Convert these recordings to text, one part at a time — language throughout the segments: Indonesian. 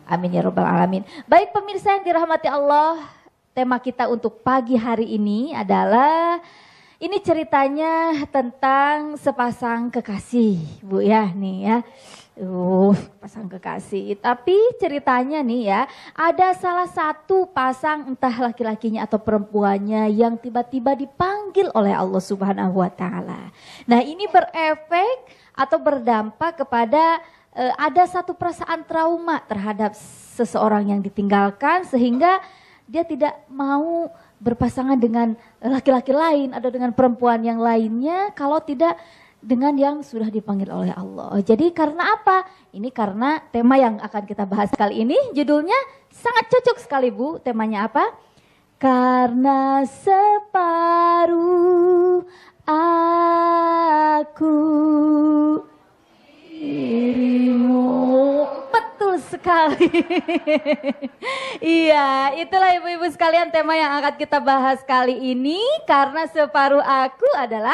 Amin ya rabbal alamin. Baik pemirsa yang dirahmati Allah, tema kita untuk pagi hari ini adalah ini ceritanya tentang sepasang kekasih, Bu ya nih ya. Pasang kekasih. Tapi ceritanya nih ya, ada salah satu pasang entah laki-lakinya atau perempuannya yang tiba-tiba dipanggil oleh Allah Subhanahu wa taala. Nah, ini berefek atau berdampak kepada ada satu perasaan trauma terhadap seseorang yang ditinggalkan sehingga dia tidak mau berpasangan dengan laki-laki lain atau dengan perempuan yang lainnya kalau tidak dengan yang sudah dipanggil oleh Allah. Jadi karena apa? Ini karena tema yang akan kita bahas kali ini judulnya sangat cocok sekali Bu. Temanya apa? Karena separuh aku dirimu. Betul sekali. Iya, itulah ibu-ibu sekalian tema yang akan kita bahas kali ini. Karena separuh aku adalah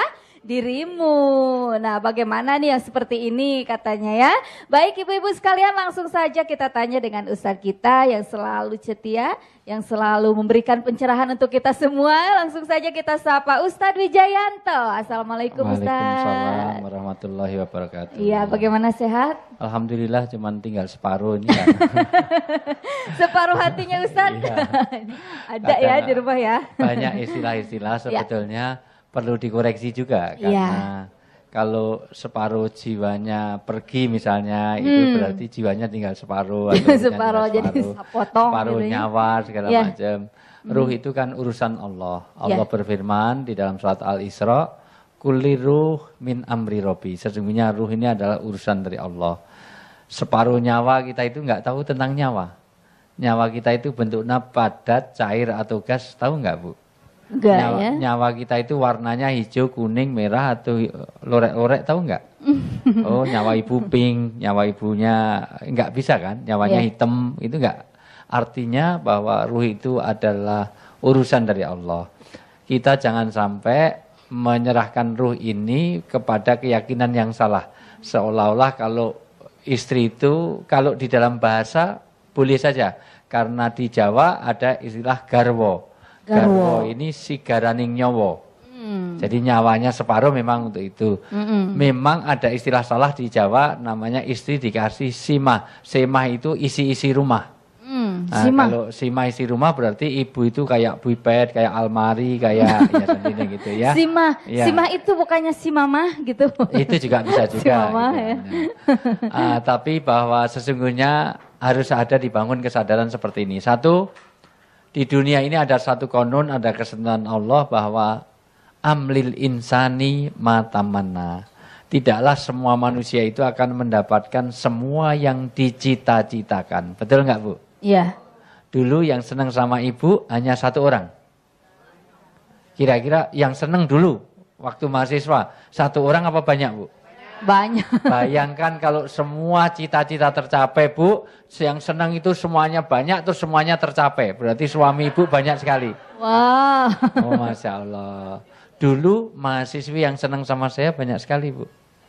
dirimu. Nah, bagaimana nih yang seperti ini katanya ya. Baik ibu-ibu sekalian, langsung saja kita tanya dengan Ustadz kita yang selalu setia, yang selalu memberikan pencerahan untuk kita semua. Langsung saja kita sapa Ustadz Wijayanto. Assalamualaikum Ustadz. Waalaikumsalam warahmatullahi wabarakatuh. Iya, bagaimana sehat? Alhamdulillah, cuman tinggal separuh ini kan. Separuh hatinya Ustadz. Iya. Ada ya di rumah ya. Banyak istilah-istilah sebetulnya perlu dikoreksi juga karena kalau separuh jiwanya pergi misalnya itu berarti jiwanya tinggal separuh atau separuh jadi potong separuh gitu nyawa segala macam. Ruh itu kan urusan Allah. Allah berfirman di dalam surat Al-Isra, kulli ruh min amri robbi. Sesungguhnya ruh ini adalah urusan dari Allah. Separuh nyawa kita itu nggak tahu tentang nyawa. Nyawa kita itu bentuknya padat, cair atau gas, tahu nggak Bu? Enggak ya. Nyawa kita itu warnanya hijau, kuning, merah atau lorek-lorek, tahu nggak? Oh, nyawa ibu pink, nyawa ibunya nggak bisa kan? Nyawanya hitam, itu nggak. Artinya bahwa ruh itu adalah urusan dari Allah. Kita jangan sampai menyerahkan ruh ini kepada keyakinan yang salah. Seolah-olah kalau istri itu, kalau di dalam bahasa boleh saja. Karena di Jawa ada istilah garwo. Garwo ini sigaraning nyawa. Jadi nyawanya separuh memang untuk itu. Memang ada istilah salah di Jawa namanya istri dikasih simah. Simah itu isi-isi rumah. Nah, kalau simah isi rumah berarti ibu itu kayak buipet, kayak almari, kayak ya sendiri gitu ya. Simah, simah itu bukannya si mama gitu. Itu juga bisa juga. Si mama, gitu. ya. Tapi bahwa sesungguhnya harus ada dibangun kesadaran seperti ini. Satu, di dunia ini ada satu konon, ada kesenangan Allah bahwa amlil insani matamanna. Tidaklah semua manusia itu akan mendapatkan semua yang dicita-citakan. Betul nggak Bu? Iya. Dulu yang senang sama ibu hanya satu orang. Kira-kira yang senang dulu waktu mahasiswa satu orang apa banyak Bu? Banyak. Bayangkan kalau semua cita-cita tercapai Bu, yang senang itu semuanya banyak, terus semuanya tercapai. Berarti suami ibu banyak sekali. Wow. Oh Masya Allah. Dulu mahasiswi yang senang sama saya banyak sekali Bu.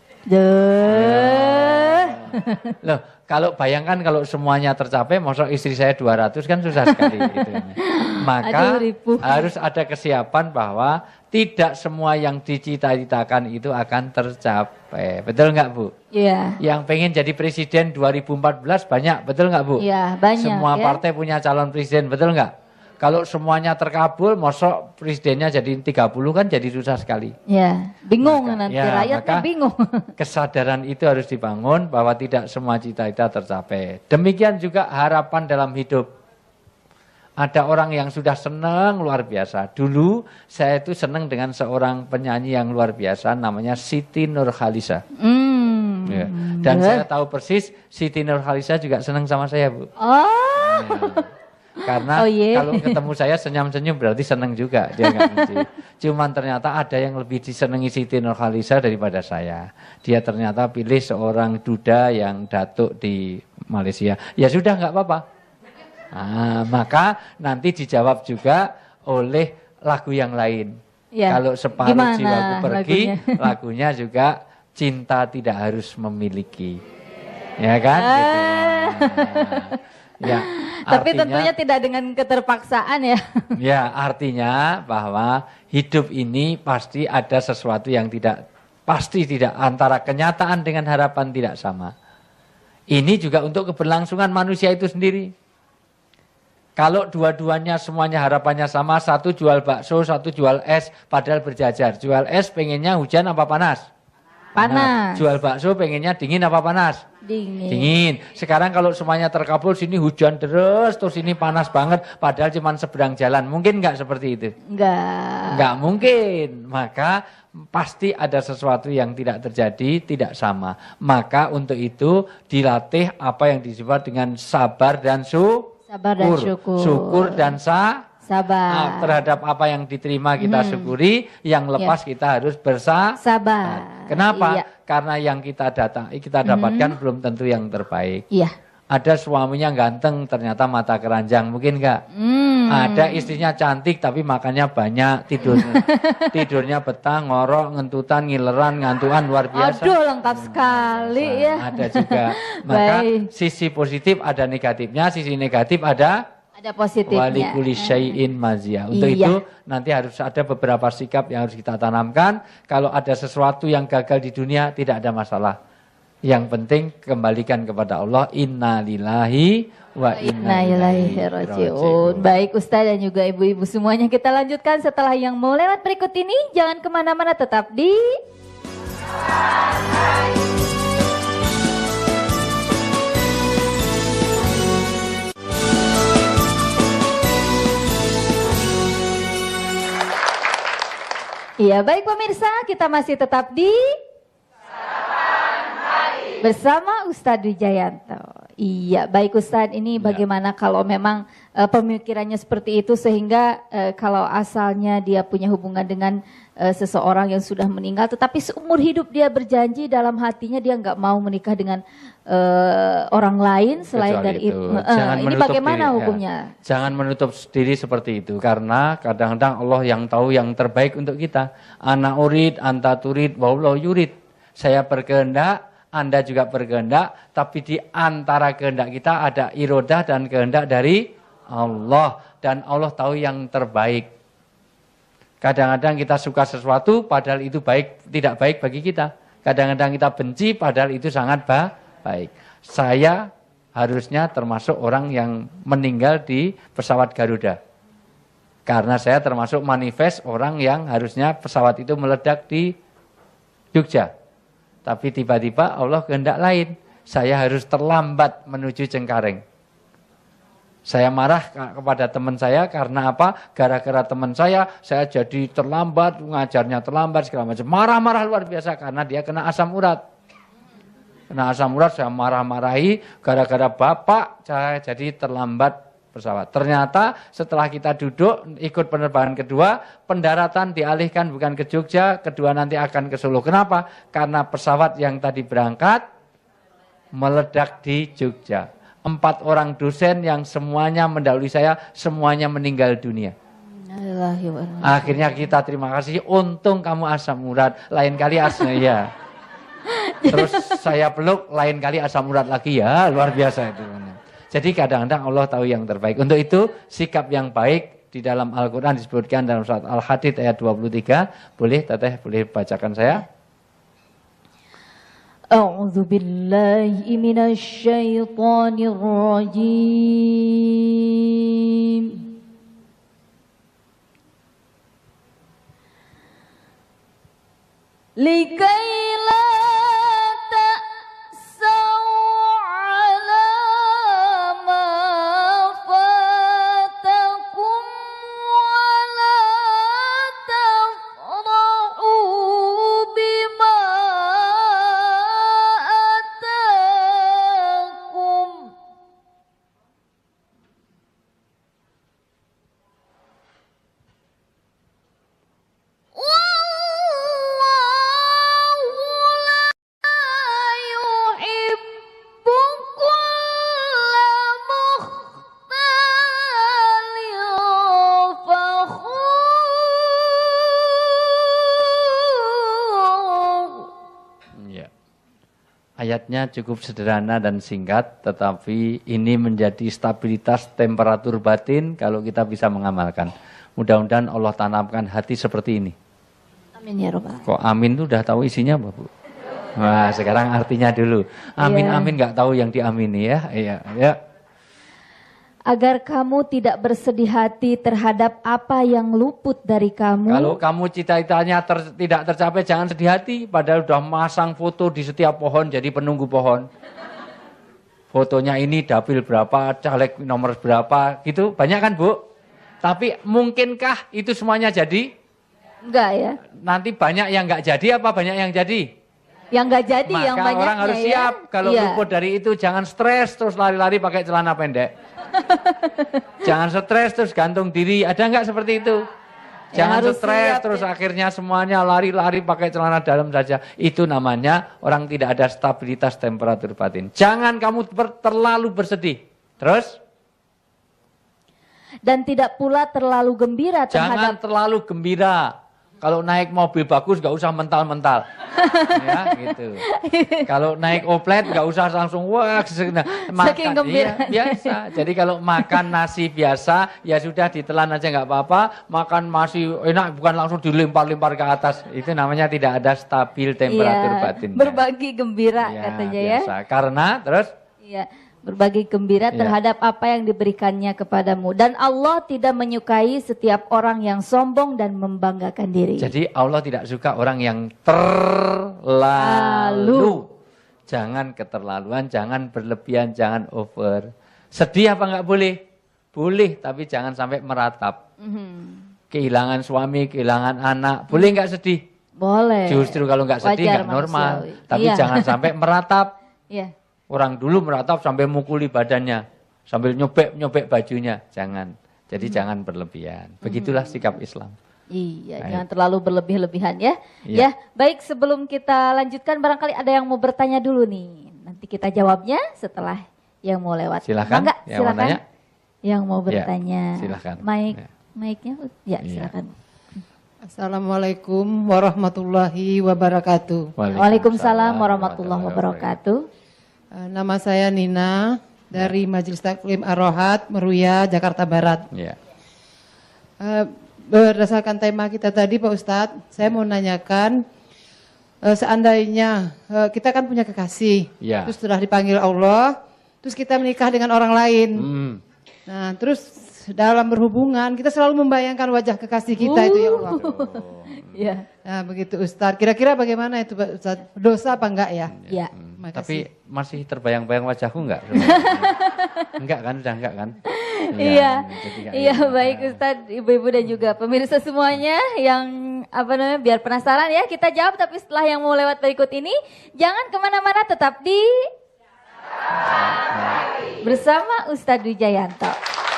Loh, kalau bayangkan kalau semuanya tercapai, maksud istri saya 200 kan susah sekali gitu. Maka harus ada kesiapan bahwa tidak semua yang dicita-citakan itu akan tercapai. Betul nggak Bu? Iya. Yang pengen jadi presiden 2014 banyak, betul nggak Bu? Iya, banyak. Semua partai punya calon presiden, betul nggak? Kalau semuanya terkabul, mosok presidennya jadi 30 kan jadi susah sekali. Ya, bingung nanti rakyatnya bingung. Kesadaran itu harus dibangun bahwa tidak semua cita-cita tercapai. Demikian juga harapan dalam hidup. Ada orang yang sudah senang luar biasa. Dulu saya itu senang dengan seorang penyanyi yang luar biasa namanya Siti Nurhaliza. Ya. Dan saya tahu persis Siti Nurhaliza juga senang sama saya Bu. Oh. Ya. Karena kalau ketemu saya senyum-senyum berarti senang juga, dia nggak benci. Cuman ternyata ada yang lebih disenangi Siti Nurhaliza daripada saya. Dia ternyata pilih seorang duda yang datuk di Malaysia. Ya sudah nggak apa-apa. Nah, maka nanti dijawab juga oleh lagu yang lain. Ya. Kalau separuh jiwaku pergi, lagunya juga cinta tidak harus memiliki. Ya kan? Gitu. Ya, Tapi artinya, tentunya tidak dengan keterpaksaan ya. ya, artinya bahwa hidup ini pasti ada sesuatu yang pasti tidak, antara kenyataan dengan harapan tidak sama. Ini juga untuk keberlangsungan manusia itu sendiri. Kalau dua-duanya semuanya harapannya sama, satu jual bakso, satu jual es, padahal berjajar. Jual es pengennya hujan apa panas? Panas. Jual bakso pengennya dingin apa panas? Dingin. Dingin. Sekarang kalau semuanya terkabul, sini hujan terus sini panas banget, padahal cuma seberang jalan. Mungkin nggak seperti itu? Nggak mungkin. Maka pasti ada sesuatu yang tidak terjadi, tidak sama. Maka untuk itu dilatih apa yang disebut dengan sabar dan syukur. Syukur dan sabar. Terhadap apa yang diterima kita syukuri, yang lepas kita harus bersabar. Kenapa? Iya. Karena yang kita dapatkan belum tentu yang terbaik. Iya. Ada suaminya ganteng, ternyata mata keranjang, mungkin enggak? Ada istrinya cantik tapi makannya banyak, tidurnya betah, ngorok, ngentutan, ngileran, ngantuan, luar biasa. Aduh, lengkap sekali ya. Ada juga. Maka sisi positif ada negatifnya, sisi negatif ada positifnya. Walikuli syai'in maziyah. Untuk itu nanti harus ada beberapa sikap yang harus kita tanamkan. Kalau ada sesuatu yang gagal di dunia tidak ada masalah. Yang penting kembalikan kepada Allah. Inna lillahi wa inna ilaihi raji'un. Baik Ustaz dan juga ibu-ibu semuanya, kita lanjutkan setelah yang mau lewat berikut ini. Jangan kemana-mana, tetap di Iya, baik pemirsa, kita masih tetap di bersama Ustadz Wijayanto. Iya, baik Ustadz, ini bagaimana kalau memang pemikirannya seperti itu sehingga kalau asalnya dia punya hubungan dengan seseorang yang sudah meninggal, tetapi seumur hidup dia berjanji dalam hatinya dia nggak mau menikah dengan orang lain selain dari itu. Ini bagaimana hukumnya? Jangan menutup diri seperti itu, karena kadang-kadang Allah yang tahu yang terbaik untuk kita. Ana urid, anta turid, wallahu yurid. Saya berkehendak, Anda juga berkehendak, tapi di antara kehendak kita ada irodah dan kehendak dari Allah. Dan Allah tahu yang terbaik. Kadang-kadang kita suka sesuatu padahal itu tidak baik bagi kita. Kadang-kadang kita benci padahal itu sangat baik. Saya harusnya termasuk orang yang meninggal di pesawat Garuda. Karena saya termasuk manifest orang yang harusnya pesawat itu meledak di Jogja. Tapi tiba-tiba Allah kehendak lain. Saya harus terlambat menuju Cengkareng. Saya marah kepada teman saya karena apa? Gara-gara teman saya jadi terlambat, ngajarnya terlambat, segala macam. Marah-marah luar biasa karena dia kena asam urat. Kena asam urat, saya marah-marahi. Gara-gara bapak, saya jadi terlambat pesawat. Ternyata setelah kita duduk, ikut penerbangan kedua, pendaratan dialihkan bukan ke Jogja, kedua nanti akan ke Solo. Kenapa? Karena pesawat yang tadi berangkat meledak di Jogja. 4 orang dosen yang semuanya mendahului saya, semuanya meninggal dunia. Akhirnya kita terima kasih, untung kamu asam urat, lain kali ya. Terus saya peluk, lain kali asam urat lagi ya, luar biasa itu. Jadi kadang-kadang Allah tahu yang terbaik. Untuk itu sikap yang baik di dalam Al-Quran disebutkan dalam surat Al-Hadid ayat 23. Boleh Teteh, boleh bacakan saya? A'udzu billahi minasy syaithanir rajim. Likaila ayatnya cukup sederhana dan singkat, tetapi ini menjadi stabilitas temperatur batin kalau kita bisa mengamalkan. Mudah-mudahan Allah tanamkan hati seperti ini. Amin ya Rabbal. Kok amin itu udah tahu isinya apa, Bu? Wah, sekarang artinya dulu. Amin, Iya. amin nggak tahu yang diamini ya. Iya, ya. Agar kamu tidak bersedih hati terhadap apa yang luput dari kamu. Kalau kamu cita-citanya tidak tercapai, jangan sedih hati. Padahal udah masang foto di setiap pohon, jadi penunggu pohon. Fotonya ini dapil berapa, caleg nomor berapa, gitu. Banyak kan, Bu? Tapi mungkinkah itu semuanya jadi? Enggak ya? Nanti banyak yang nggak jadi apa banyak yang jadi? Yang enggak jadi, Maka yang banyaknya orang harus ya. siap. Kalau Iya. luput dari itu, jangan stres terus lari-lari pakai celana pendek. Jangan stres terus gantung diri. Ada nggak seperti itu? Ya, Jangan harus stres siap, terus ya. akhirnya semuanya lari-lari pakai celana dalam saja. Itu namanya orang tidak ada stabilitas temperatur batin. Jangan kamu terlalu bersedih. Terus? Dan tidak pula terlalu gembira Jangan terhadap terlalu gembira. Kalau naik mobil bagus nggak usah mental-mental. Ya, gitu. Kalau naik oplet nggak usah langsung wah Saking gembiranya. iya, biasa. Jadi kalau makan nasi biasa ya sudah ditelan aja nggak apa-apa. Makan masih enak bukan langsung dilempar-lempar ke atas. Itu namanya tidak ada stabil temperatur Iya, batin. berbagi gembira Ya, katanya ya. biasa. Karena terus Iya, berbagi gembira Iya. terhadap apa yang diberikannya kepadamu. Dan Allah tidak menyukai setiap orang yang sombong dan membanggakan diri. jadi Allah tidak suka orang yang terlalu. Jangan keterlaluan, jangan berlebihan, jangan over. Sedih apa enggak boleh? Boleh, tapi jangan sampai meratap. Kehilangan suami, kehilangan anak, boleh enggak sedih? Boleh. Justru kalau enggak sedih Wajar enggak normal. manusiawi. Tapi Iya. jangan sampai meratap. Iya. Orang dulu meratap sampai mukuli badannya, sambil nyobek bajunya. Jangan. Jadi jangan berlebihan. Begitulah sikap Islam. Iya, Baik. jangan terlalu berlebih-lebihan ya. Iya. Ya, baik sebelum kita lanjutkan barangkali ada yang mau bertanya dulu nih. Nanti kita jawabnya setelah yang mau lewat. Silakan, Mangga, yang mau silakan. nanya. Yang mau Ya, bertanya. silakan. Mic, Ya. mic-nya, ya Iya. silakan. Assalamualaikum warahmatullahi wabarakatuh. Waalaikumsalam warahmatullahi wabarakatuh. Nama saya Nina dari Majelis Taklim Ar-Rohat, Meruya, Jakarta Barat. Ya. Berdasarkan tema kita tadi Pak Ustadz, saya mau nanyakan, seandainya kita kan punya kekasih, Ya. terus sudah dipanggil Allah, terus kita menikah dengan orang lain. Nah, terus dalam berhubungan kita selalu membayangkan wajah kekasih kita itu ya Allah. Ya. Nah, begitu Ustadz. Kira-kira bagaimana itu Pak Ustadz? Dosa apa enggak ya? Ya. Makasih. Tapi masih terbayang-bayang wajahku enggak? Enggak kan? Udah enggak kan? Iya, jadi enggak iya ingat. baik Ustadz, ibu-ibu dan juga pemirsa semuanya yang biar penasaran ya kita jawab, tapi setelah yang mau lewat berikut ini jangan kemana-mana, tetap di bersama Ustadz Wijayanto.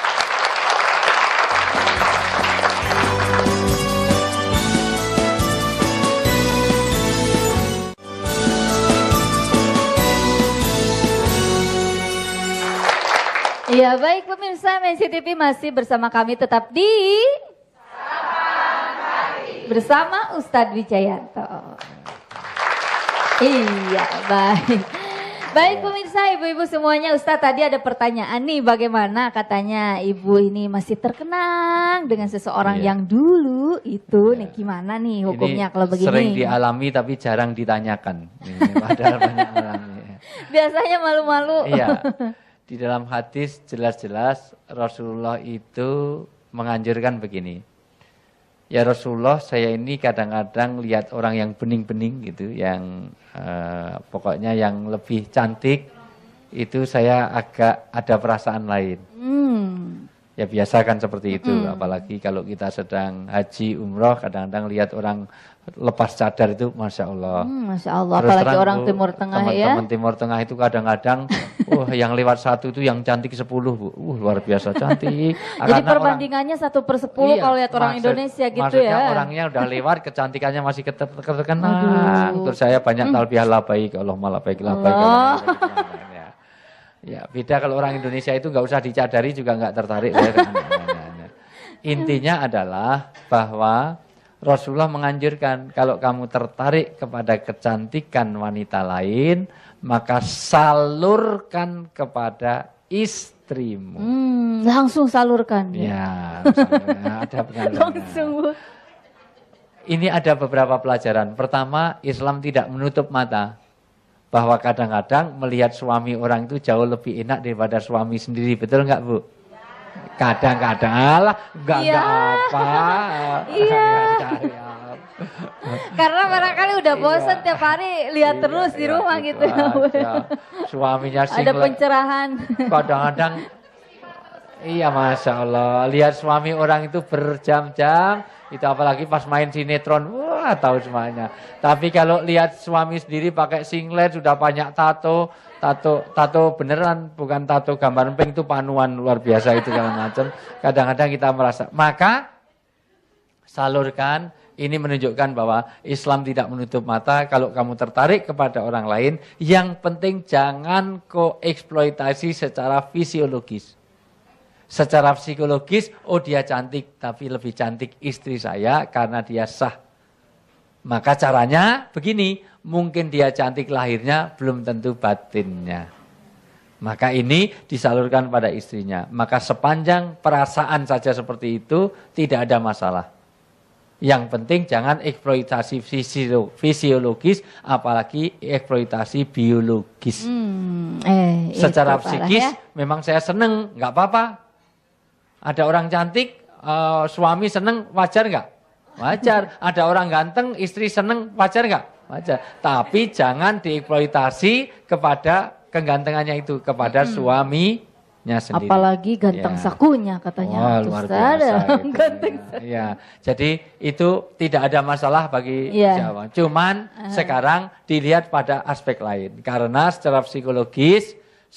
Iya baik pemirsa Mensi TV masih bersama kami tetap di bersama Ustadz Wijayanto. Iya baik. Baik pemirsa ibu-ibu semuanya, Ustadz tadi ada pertanyaan nih, bagaimana katanya ibu ini masih terkenang dengan seseorang Iya. yang dulu itu nih, gimana nih hukumnya Ini kalau begini? sering dialami tapi jarang ditanyakan. Ini padahal banyak orang. Ya. Biasanya malu-malu. Iya. Di dalam hadis jelas-jelas Rasulullah itu menganjurkan begini. Ya Rasulullah, saya ini kadang-kadang lihat orang yang bening-bening gitu, yang pokoknya yang lebih cantik, itu saya agak ada perasaan lain. Ya biasa kan seperti itu, apalagi kalau kita sedang haji, umroh, kadang-kadang lihat orang lepas cadar itu, Masya Allah. Masya Allah, Terus apalagi terang, orang Bu, Timur Tengah ya. teman-teman Timur Tengah itu kadang-kadang, yang lewat satu itu yang cantik 10, Bu. Luar biasa cantik. Jadi perbandingannya 1/10 Iya, kalau lihat orang Indonesia gitu maksudnya ya. orangnya udah lewat, kecantikannya masih terkenang. Terus saya banyak talbiyah labaik, Allahumma labaik, labaik. Ya, beda kalau orang Indonesia itu nggak usah dicadari juga nggak tertarik. Intinya adalah bahwa Rasulullah menganjurkan kalau kamu tertarik kepada kecantikan wanita lain, maka salurkan kepada istrimu. Langsung salurkan. Ya, ada pengaruhnya. Langsung. Ini ada beberapa pelajaran. Pertama, Islam tidak menutup mata. Bahwa kadang-kadang melihat suami orang itu jauh lebih enak daripada suami sendiri. Betul nggak, Bu? Kadang-kadang, alah, enggak apa. Iya. Karena barangkali udah bosan tiap hari lihat terus di rumah gitu. Suaminya Ada single. pencerahan. Kadang-kadang, iya Masya Allah. Lihat suami orang itu berjam-jam. Itu apalagi pas main sinetron. Wah tahu semuanya. Tapi kalau lihat suami sendiri pakai singlet, sudah banyak tato. Tato beneran, bukan tato gambar emping, itu panuan luar biasa itu segala macam. Kadang-kadang kita merasa, maka salurkan. Ini menunjukkan bahwa Islam tidak menutup mata. Kalau kamu tertarik kepada orang lain, yang penting jangan kau eksploitasi secara fisiologis. Secara psikologis, oh dia cantik, tapi lebih cantik istri saya karena dia sah. Maka caranya begini, mungkin dia cantik lahirnya, belum tentu batinnya. Maka ini disalurkan pada istrinya. Maka sepanjang perasaan saja seperti itu, tidak ada masalah. Yang penting jangan eksploitasi fisiologis, apalagi eksploitasi biologis. Secara psikis, memang saya seneng, nggak apa-apa. Ada orang cantik, suami seneng, wajar nggak? Wajar. Ada orang ganteng, istri seneng, wajar nggak? Wajar. Tapi jangan dieksploitasi kepada kegantengannya itu, kepada suaminya sendiri. Apalagi ganteng sakunya katanya. Wah, luar biasa. Ganteng sakunya. Ya, jadi itu tidak ada masalah bagi Jawa. Cuman sekarang dilihat pada aspek lain. Karena secara psikologis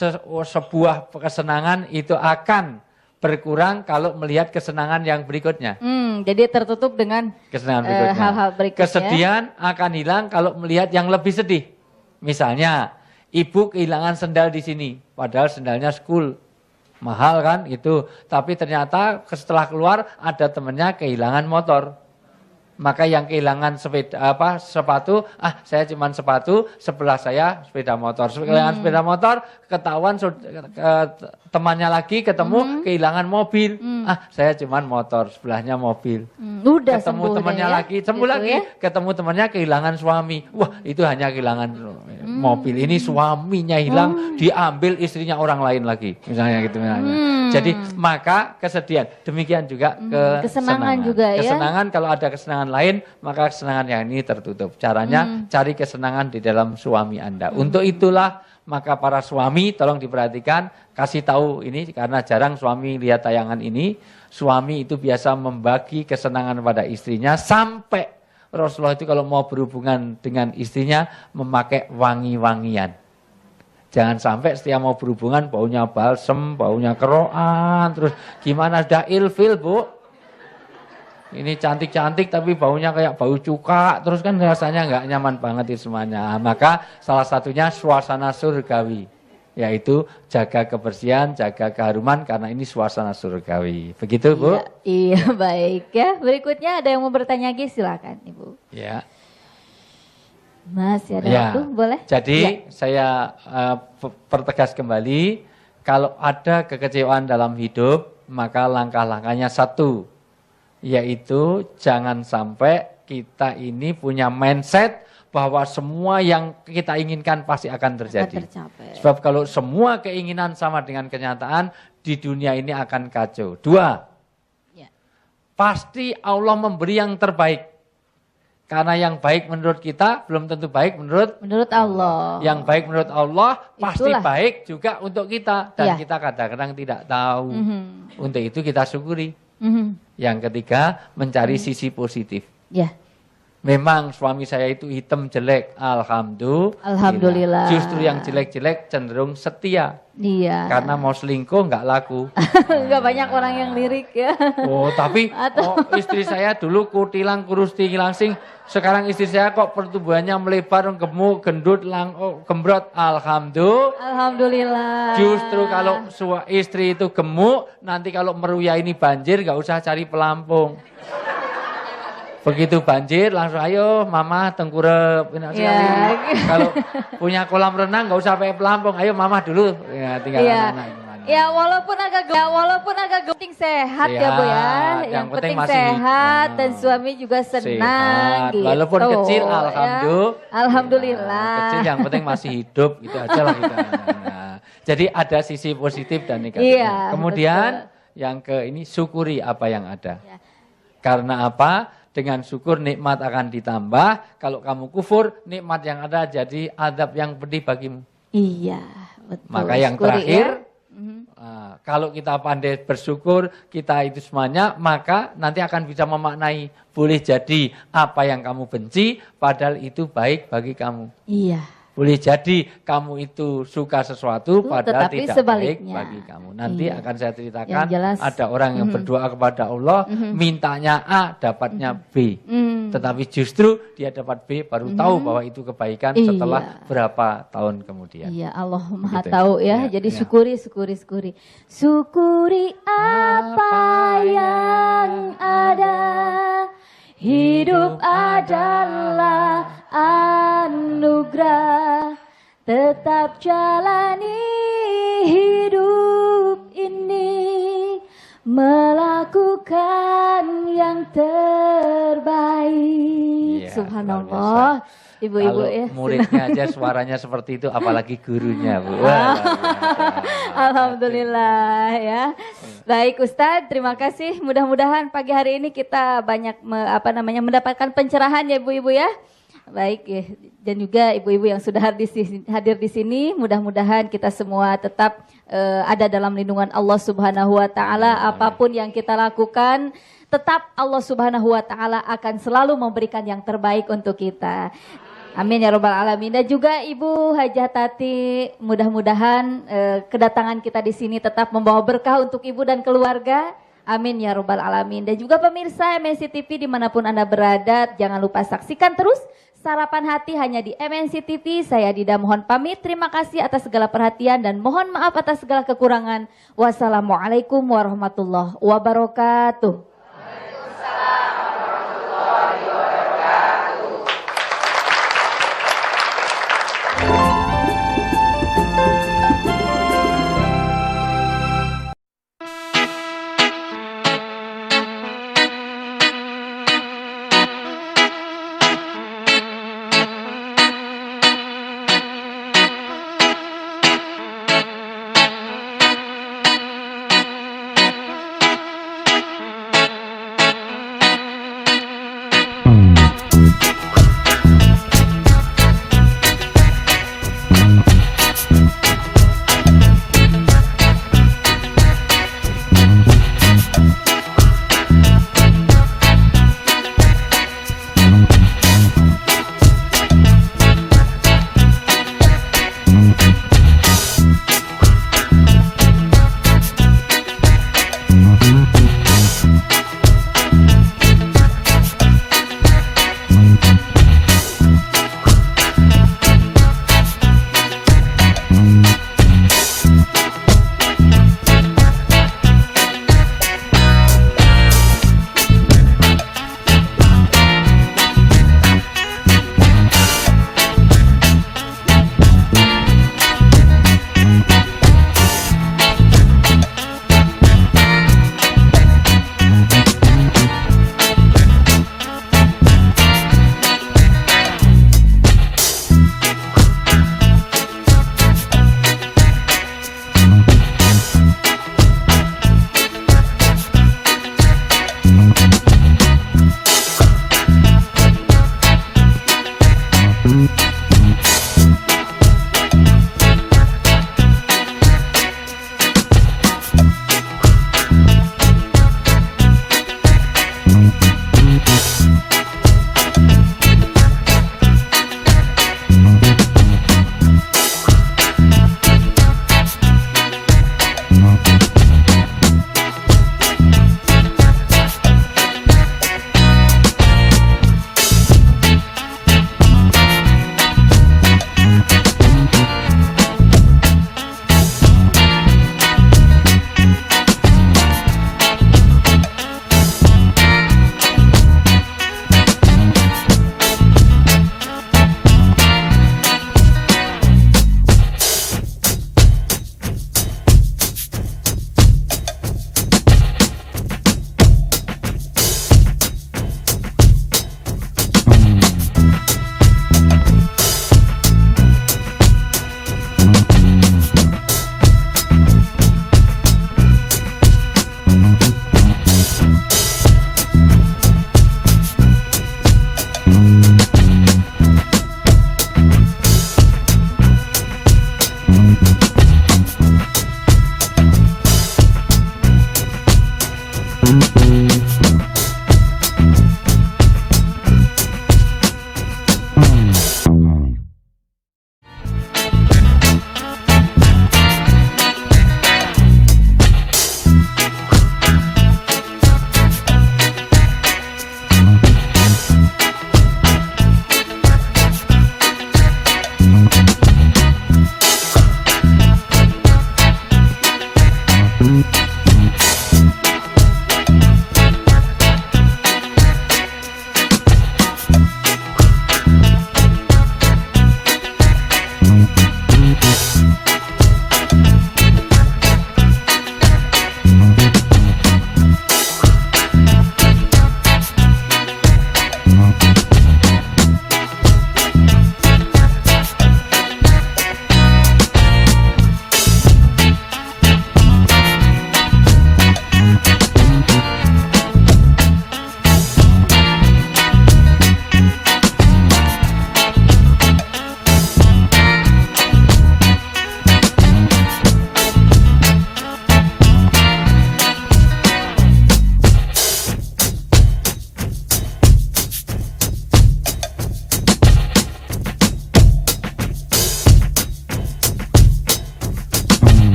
sebuah kesenangan itu akan berkurang kalau melihat kesenangan yang berikutnya. Jadi tertutup dengan kesenangan berikutnya. Hal-hal berikutnya. Kesedihan akan hilang kalau melihat yang lebih sedih. Misalnya, ibu kehilangan sendal di sini, padahal sendalnya school. Mahal kan itu. Tapi ternyata setelah keluar ada temannya kehilangan motor. Maka yang kehilangan sepatu, saya cuma sepatu, sebelah saya sepeda motor. Kehilangan sepeda motor, ketahuan temannya lagi ketemu kehilangan mobil. Saya cuma motor, sebelahnya mobil. Udah ketemu temannya lagi, sembuh lagi. Ketemu temannya kehilangan suami. Wah, itu hanya kehilangan mobil. Ini suaminya hilang, diambil istrinya orang lain lagi. Misalnya gitu misalnya. Jadi maka kesedihan, demikian juga kesenangan juga ya. Kesenangan, kalau ada kesenangan lain, maka kesenangan yang ini tertutup. Caranya cari kesenangan di dalam suami Anda. Untuk itulah maka para suami tolong diperhatikan, kasih tahu ini karena jarang suami lihat tayangan ini. Suami itu biasa membagi kesenangan pada istrinya sampai Rasulullah itu kalau mau berhubungan dengan istrinya memakai wangi-wangian. Jangan sampai setiap mau berhubungan baunya balsem, baunya keroan, terus gimana sudah ilfil, Bu? Ini cantik-cantik tapi baunya kayak bau cuka, terus kan rasanya nggak nyaman banget itu semuanya. Maka salah satunya suasana surgawi, yaitu jaga kebersihan, jaga keharuman karena ini suasana surgawi. Begitu, Bu? Iya, baik ya. Berikutnya ada yang mau bertanya lagi, silakan, Ibu. Ya. Mas, ada waktu, boleh? Jadi saya pertegas kembali, kalau ada kekecewaan dalam hidup, maka langkah-langkahnya satu, yaitu jangan sampai kita ini punya mindset bahwa semua yang kita inginkan pasti akan terjadi. Sebab kalau semua keinginan sama dengan kenyataan, di dunia ini akan kacau. Dua, pasti Allah memberi yang terbaik. Karena yang baik menurut kita belum tentu baik menurut Allah. Yang baik menurut Allah pasti baik juga untuk kita. Dan kita kadang-kadang tidak tahu. Untuk itu kita syukuri. Yang ketiga, mencari sisi positif. Memang suami saya itu hitam jelek, alhamdulillah. Justru yang jelek-jelek cenderung setia. Iya. Karena mau selingkuh nggak laku. Nggak banyak orang yang lirik ya. Oh tapi istri saya dulu kutilang, kurus, tinggi, langsing. Sekarang istri saya kok pertumbuhannya melebar, gemuk, gendut, gembrot. Alhamdulillah. Justru kalau istri itu gemuk, nanti kalau meruya ini banjir nggak usah cari pelampung. Begitu banjir langsung ayo mama tengkurep. Kalau punya kolam renang nggak usah pakai pelampung, ayo mama dulu. Ya tinggal anak-anak. Ya walaupun agak penting sehat ya Bu ya. Yang penting masih sehat dan suami juga senang gitu. Walaupun kecil alhamdulillah. Kecil yang penting masih hidup gitu aja lah kita. Jadi ada sisi positif dan negatifnya. Kemudian yang ini syukuri apa yang ada. Ya. Karena apa? Dengan syukur nikmat akan ditambah. Kalau kamu kufur nikmat yang ada jadi azab yang pedih bagimu. Iya betul. Maka yang terakhir. Kalau kita pandai bersyukur, kita itu semuanya, maka nanti akan bisa memaknai. Boleh jadi apa yang kamu benci, padahal itu baik bagi kamu. Iya. Boleh jadi kamu itu suka sesuatu, padahal tidak sebaliknya. baik bagi kamu. Nanti akan saya ceritakan, ada orang yang berdoa kepada Allah, mintanya A, dapatnya B. Tetapi justru dia dapat B, baru tahu bahwa itu kebaikan setelah berapa tahun kemudian. Iya, Allah Maha tahu ya. Jadi syukuri. Syukuri apa yang ada. Hidup adalah anugerah, tetap jalani hidup ini, melakukan yang terbaik. Ya, subhanallah. Ibu-ibu ya. Muridnya aja suaranya seperti itu, apalagi gurunya, Bu. Alhamdulillah ya. Baik Ustadz, terima kasih. Mudah-mudahan pagi hari ini kita banyak mendapatkan pencerahan ya ibu-ibu ya. Baik ya. Dan juga ibu-ibu yang sudah hadir di sini, mudah-mudahan kita semua tetap ada dalam lindungan Allah Subhanahu wa taala. Apapun yang kita lakukan, tetap Allah Subhanahu wa taala akan selalu memberikan yang terbaik untuk kita. Amin ya robbal alamin. Dan juga Ibu Hajah Tati, mudah-mudahan kedatangan kita di sini tetap membawa berkah untuk Ibu dan keluarga. Amin ya robbal alamin. Dan juga pemirsa MNC TV dimanapun Anda berada, jangan lupa saksikan terus Sarapan Hati hanya di MNC TV. Saya Dida mohon pamit. Terima kasih atas segala perhatian dan mohon maaf atas segala kekurangan. Wassalamualaikum warahmatullahi wabarakatuh.